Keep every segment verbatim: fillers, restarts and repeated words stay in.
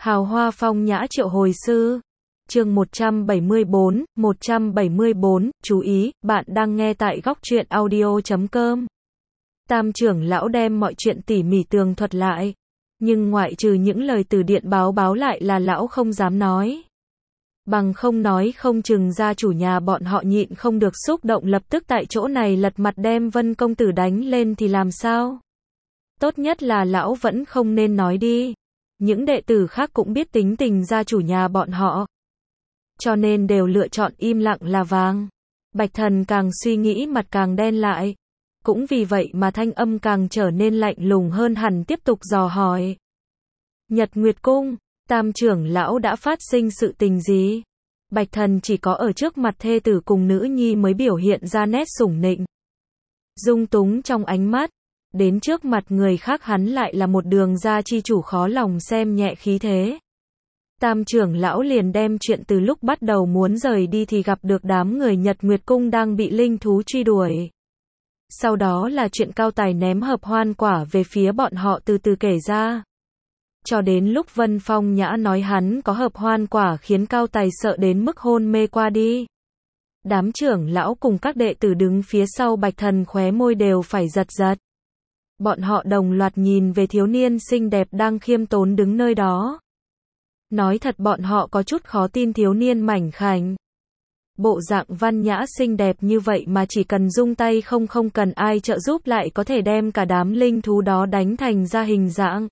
Hào hoa phong nhã triệu hồi sư. Chương một trăm bảy mươi bốn, một trăm bảy mươi bốn, chú ý, bạn đang nghe tại góc truyện audio chấm com. Tam trưởng lão đem mọi chuyện tỉ mỉ tường thuật lại, nhưng ngoại trừ những lời từ điện báo báo lại là lão không dám nói. Bằng không nói không chừng gia chủ nhà bọn họ nhịn không được xúc động lập tức tại chỗ này lật mặt đem Vân công tử đánh lên thì làm sao? Tốt nhất là lão vẫn không nên nói đi. Những đệ tử khác cũng biết tính tình gia chủ nhà bọn họ, cho nên đều lựa chọn im lặng là vàng. Bạch Thần càng suy nghĩ mặt càng đen lại, cũng vì vậy mà thanh âm càng trở nên lạnh lùng hơn hẳn, tiếp tục dò hỏi. Nhật Nguyệt Cung, Tam trưởng lão đã phát sinh sự tình gì? Bạch Thần chỉ có ở trước mặt thê tử cùng nữ nhi mới biểu hiện ra nét sủng nịnh, dung túng trong ánh mắt. Đến trước mặt người khác hắn lại là một đường gia chi chủ khó lòng xem nhẹ khí thế. Tam trưởng lão liền đem chuyện từ lúc bắt đầu muốn rời đi thì gặp được đám người Nhật Nguyệt Cung đang bị linh thú truy đuổi. Sau đó là chuyện Cao Tài ném hợp hoan quả về phía bọn họ từ từ kể ra. Cho đến lúc Vân Phong Nhã nói hắn có hợp hoan quả khiến Cao Tài sợ đến mức hôn mê qua đi. Đám trưởng lão cùng các đệ tử đứng phía sau Bạch Thần khóe môi đều phải giật giật. Bọn họ đồng loạt nhìn về thiếu niên xinh đẹp đang khiêm tốn đứng nơi đó. Nói thật bọn họ có chút khó tin thiếu niên mảnh khảnh, bộ dạng văn nhã xinh đẹp như vậy mà chỉ cần dung tay không không cần ai trợ giúp lại có thể đem cả đám linh thú đó đánh thành ra hình dạng.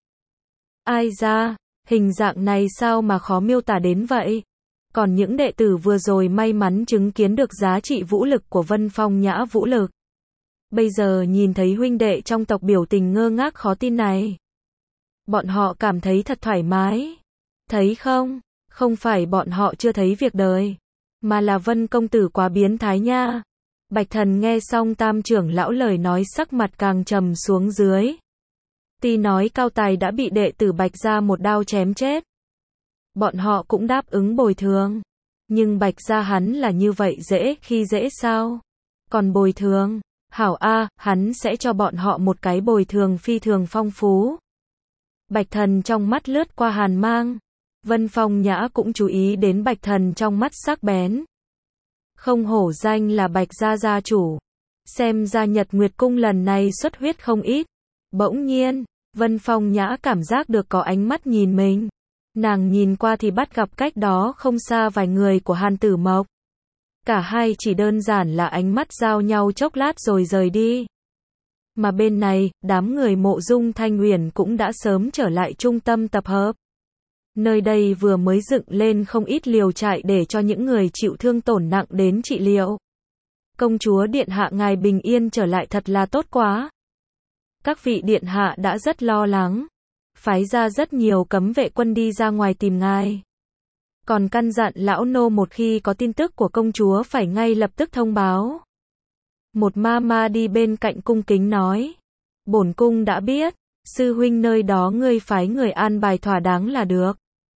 Ai ra, hình dạng này sao mà khó miêu tả đến vậy? Còn những đệ tử vừa rồi may mắn chứng kiến được giá trị vũ lực của Vân Phong Nhã vũ lực. Bây giờ nhìn thấy huynh đệ trong tộc biểu tình ngơ ngác khó tin này, bọn họ cảm thấy thật thoải mái. Thấy không, không phải bọn họ chưa thấy việc đời, mà là Vân công tử quá biến thái nha. Bạch Thần nghe xong Tam trưởng lão lời nói sắc mặt càng trầm xuống dưới. Tuy nói Cao Tài đã bị đệ tử Bạch gia một đao chém chết, bọn họ cũng đáp ứng bồi thường, nhưng Bạch gia hắn là như vậy dễ khi dễ sao? Còn bồi thường, hảo a, hắn sẽ cho bọn họ một cái bồi thường phi thường phong phú. Bạch Thần trong mắt lướt qua hàn mang. Vân Phong Nhã cũng chú ý đến Bạch Thần trong mắt sắc bén. Không hổ danh là Bạch gia gia chủ, xem ra Nhật Nguyệt Cung lần này xuất huyết không ít. Bỗng nhiên, Vân Phong Nhã cảm giác được có ánh mắt nhìn mình. Nàng nhìn qua thì bắt gặp cách đó không xa vài người của Hàn Tử Mộc. Cả hai chỉ đơn giản là ánh mắt giao nhau chốc lát rồi rời đi. Mà bên này, đám người Mộ Dung Thanh Uyển cũng đã sớm trở lại trung tâm tập hợp. Nơi đây vừa mới dựng lên không ít liều trại để cho những người chịu thương tổn nặng đến trị liệu. Công chúa điện hạ ngài bình yên trở lại thật là tốt quá. Các vị điện hạ đã rất lo lắng, phái ra rất nhiều cấm vệ quân đi ra ngoài tìm ngài. Còn căn dặn lão nô một khi có tin tức của công chúa phải ngay lập tức thông báo. Một ma ma đi bên cạnh cung kính nói. Bổn cung đã biết, sư huynh nơi đó ngươi phái người an bài thỏa đáng là được.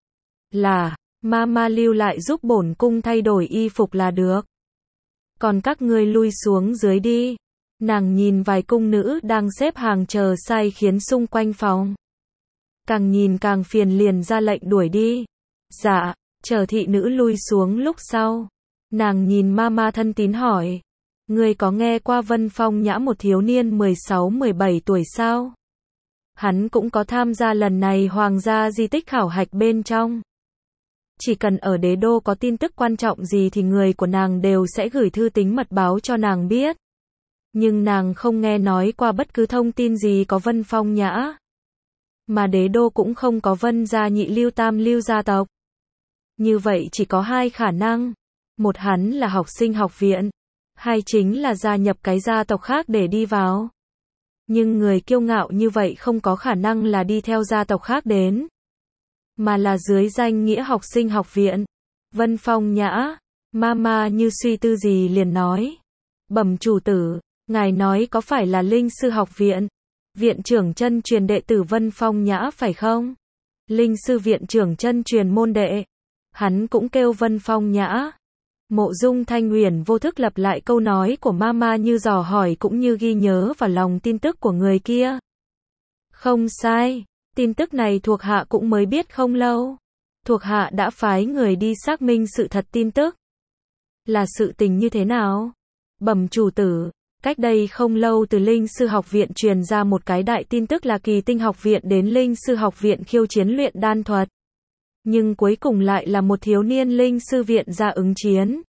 Là, ma ma lưu lại giúp bổn cung thay đổi y phục là được. Còn các ngươi lui xuống dưới đi. Nàng nhìn vài cung nữ đang xếp hàng chờ sai khiến xung quanh phòng. Càng nhìn càng phiền liền ra lệnh đuổi đi. Dạ, chờ thị nữ lui xuống lúc sau. Nàng nhìn ma ma thân tín hỏi. Ngươi có nghe qua Vân Phong Nhã một thiếu niên mười sáu mười bảy tuổi sao? Hắn cũng có tham gia lần này hoàng gia di tích khảo hạch bên trong. Chỉ cần ở đế đô có tin tức quan trọng gì thì người của nàng đều sẽ gửi thư tín mật báo cho nàng biết. Nhưng nàng không nghe nói qua bất cứ thông tin gì có Vân Phong Nhã. Mà đế đô cũng không có Vân gia nhị lưu tam lưu gia tộc. Như vậy chỉ có hai khả năng. Một hắn là học sinh học viện. Hai chính là gia nhập cái gia tộc khác để đi vào. Nhưng người kiêu ngạo như vậy không có khả năng là đi theo gia tộc khác đến, mà là dưới danh nghĩa học sinh học viện. Vân Phong Nhã, mama như suy tư gì liền nói. Bẩm chủ tử, ngài nói có phải là linh sư học viện, viện trưởng chân truyền đệ tử Vân Phong Nhã phải không? Linh sư viện trưởng chân truyền môn đệ. Hắn cũng kêu Vân Phong Nhã. Mộ Dung Thanh Uyển vô thức lặp lại câu nói của mama như dò hỏi cũng như ghi nhớ vào lòng tin tức của người kia. Không sai, tin tức này thuộc hạ cũng mới biết không lâu. Thuộc hạ đã phái người đi xác minh sự thật tin tức. Là sự tình như thế nào? Bẩm chủ tử, cách đây không lâu từ Linh Sư Học Viện truyền ra một cái đại tin tức là Kỳ Tinh Học Viện đến Linh Sư Học Viện khiêu chiến luyện đan thuật. Nhưng cuối cùng lại là một thiếu niên Linh Sư Viện ra ứng chiến.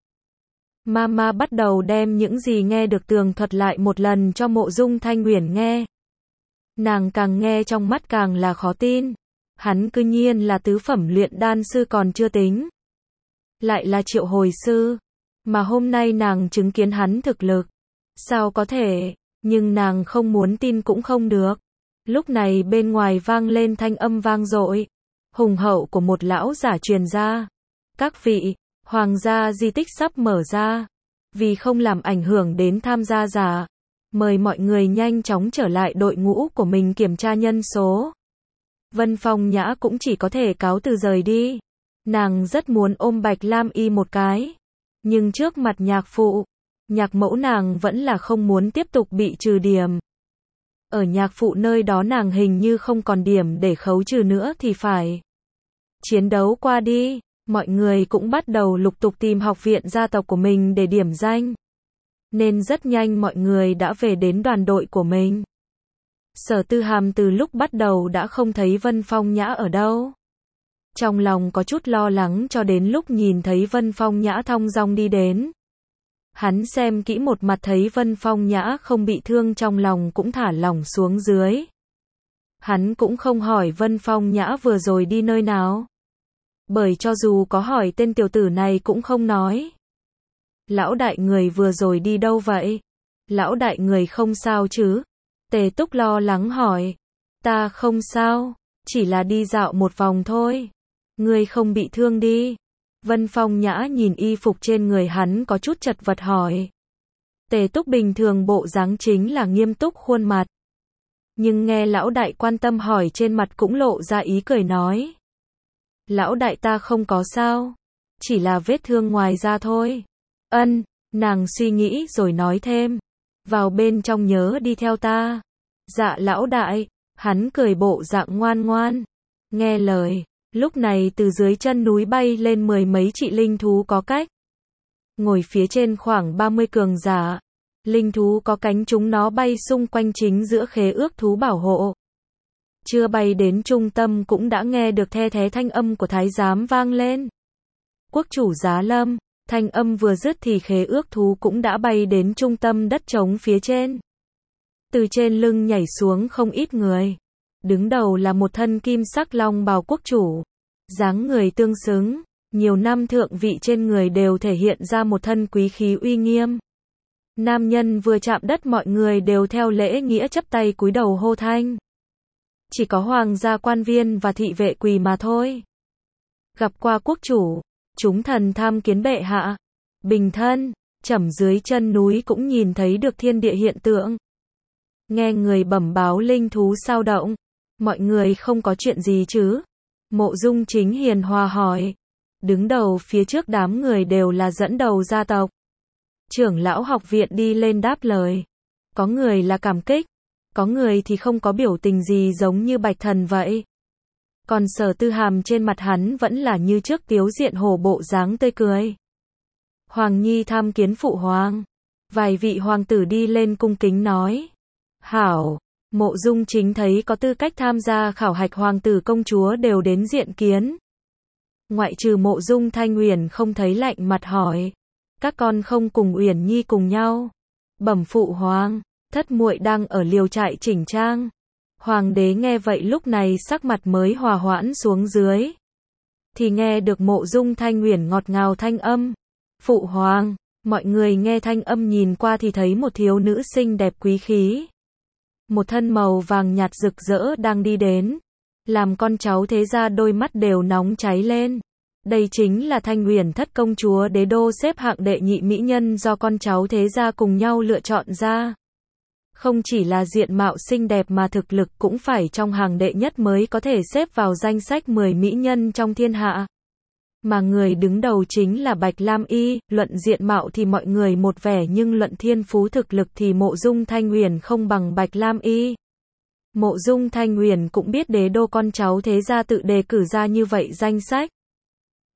Mama bắt đầu đem những gì nghe được tường thuật lại một lần cho Mộ Dung Thanh Uyển nghe. Nàng càng nghe trong mắt càng là khó tin. Hắn cư nhiên là tứ phẩm luyện đan sư còn chưa tính. Lại là triệu hồi sư. Mà hôm nay nàng chứng kiến hắn thực lực. Sao có thể, nhưng nàng không muốn tin cũng không được. Lúc này bên ngoài vang lên thanh âm vang dội, hùng hậu của một lão giả truyền ra. Các vị, hoàng gia di tích sắp mở ra. Vì không làm ảnh hưởng đến tham gia giả, mời mọi người nhanh chóng trở lại đội ngũ của mình kiểm tra nhân số. Vân Phong Nhã cũng chỉ có thể cáo từ rời đi. Nàng rất muốn ôm Bạch Lam Y một cái. Nhưng trước mặt nhạc phụ, nhạc mẫu nàng vẫn là không muốn tiếp tục bị trừ điểm. Ở nhạc phụ nơi đó nàng hình như không còn điểm để khấu trừ nữa thì phải. Chiến đấu qua đi, mọi người cũng bắt đầu lục tục tìm học viện gia tộc của mình để điểm danh. Nên rất nhanh mọi người đã về đến đoàn đội của mình. Sở Tư Hàm từ lúc bắt đầu đã không thấy Vân Phong Nhã ở đâu. Trong lòng có chút lo lắng cho đến lúc nhìn thấy Vân Phong Nhã thong dong đi đến. Hắn xem kỹ một mặt thấy Vân Phong Nhã không bị thương trong lòng cũng thả lỏng xuống dưới. Hắn cũng không hỏi Vân Phong Nhã vừa rồi đi nơi nào. Bởi cho dù có hỏi tên tiểu tử này cũng không nói. Lão đại người vừa rồi đi đâu vậy? Lão đại người không sao chứ? Tề Túc lo lắng hỏi. Ta không sao, chỉ là đi dạo một vòng thôi. Ngươi không bị thương đi. Vân Phong Nhã nhìn y phục trên người hắn có chút chật vật hỏi. Tề Túc bình thường bộ dáng chính là nghiêm túc khuôn mặt. Nhưng nghe lão đại quan tâm hỏi trên mặt cũng lộ ra ý cười nói. Lão đại ta không có sao. Chỉ là vết thương ngoài da thôi. Ân, nàng suy nghĩ rồi nói thêm. Vào bên trong nhớ đi theo ta. Dạ lão đại, hắn cười bộ dạng ngoan ngoan. Nghe lời, lúc này từ dưới chân núi bay lên mười mấy chị linh thú có cách. Ngồi phía trên khoảng ba mươi cường giả. Linh thú có cánh chúng nó bay xung quanh chính giữa khế ước thú bảo hộ. Chưa bay đến trung tâm cũng đã nghe được the thé thanh âm của thái giám vang lên. Quốc chủ Giá Lâm, thanh âm vừa dứt thì khế ước thú cũng đã bay đến trung tâm đất trống phía trên. Từ trên lưng nhảy xuống không ít người. Đứng đầu là một thân kim sắc long bào quốc chủ. Dáng người tương xứng, nhiều năm thượng vị trên người đều thể hiện ra một thân quý khí uy nghiêm. Nam nhân vừa chạm đất mọi người đều theo lễ nghĩa chắp tay cúi đầu hô thanh. Chỉ có hoàng gia quan viên và thị vệ quỳ mà thôi. Gặp qua quốc chủ, chúng thần tham kiến bệ hạ. Bình thân, chẩm dưới chân núi cũng nhìn thấy được thiên địa hiện tượng. Nghe người bẩm báo linh thú sao động. Mọi người không có chuyện gì chứ? Mộ Dung Chính hiền hòa hỏi. Đứng đầu phía trước đám người đều là dẫn đầu gia tộc. Trưởng lão học viện đi lên đáp lời. Có người là cảm kích. Có người thì không có biểu tình gì giống như Bạch Thần vậy. Còn Sở Tư Hàm trên mặt hắn vẫn là như trước tiếu diện hổ bộ dáng tươi cười. Hoàng Nhi tham kiến phụ hoàng. Vài vị hoàng tử đi lên cung kính nói. Hảo, Mộ Dung Chính thấy có tư cách tham gia khảo hạch hoàng tử công chúa đều đến diện kiến. Ngoại trừ Mộ Dung Thanh Uyển không thấy lạnh mặt hỏi. Các con không cùng Uyển Nhi cùng nhau. Bẩm phụ hoàng, thất muội đang ở liều trại chỉnh trang. Hoàng đế nghe vậy lúc này sắc mặt mới hòa hoãn xuống dưới. Thì nghe được Mộ Dung Thanh Uyển ngọt ngào thanh âm. Phụ hoàng, mọi người nghe thanh âm nhìn qua thì thấy một thiếu nữ xinh đẹp quý khí. Một thân màu vàng nhạt rực rỡ đang đi đến. Làm con cháu thế gia đôi mắt đều nóng cháy lên. Đây chính là Thanh Uyển thất công chúa đế đô xếp hạng đệ nhị mỹ nhân do con cháu thế gia cùng nhau lựa chọn ra. Không chỉ là diện mạo xinh đẹp mà thực lực cũng phải trong hàng đệ nhất mới có thể xếp vào danh sách mười mỹ nhân trong thiên hạ. Mà người đứng đầu chính là Bạch Lam Y, luận diện mạo thì mọi người một vẻ nhưng luận thiên phú thực lực thì Mộ Dung Thanh Uyển không bằng Bạch Lam Y. Mộ Dung Thanh Uyển cũng biết đế đô con cháu thế gia tự đề cử ra như vậy danh sách.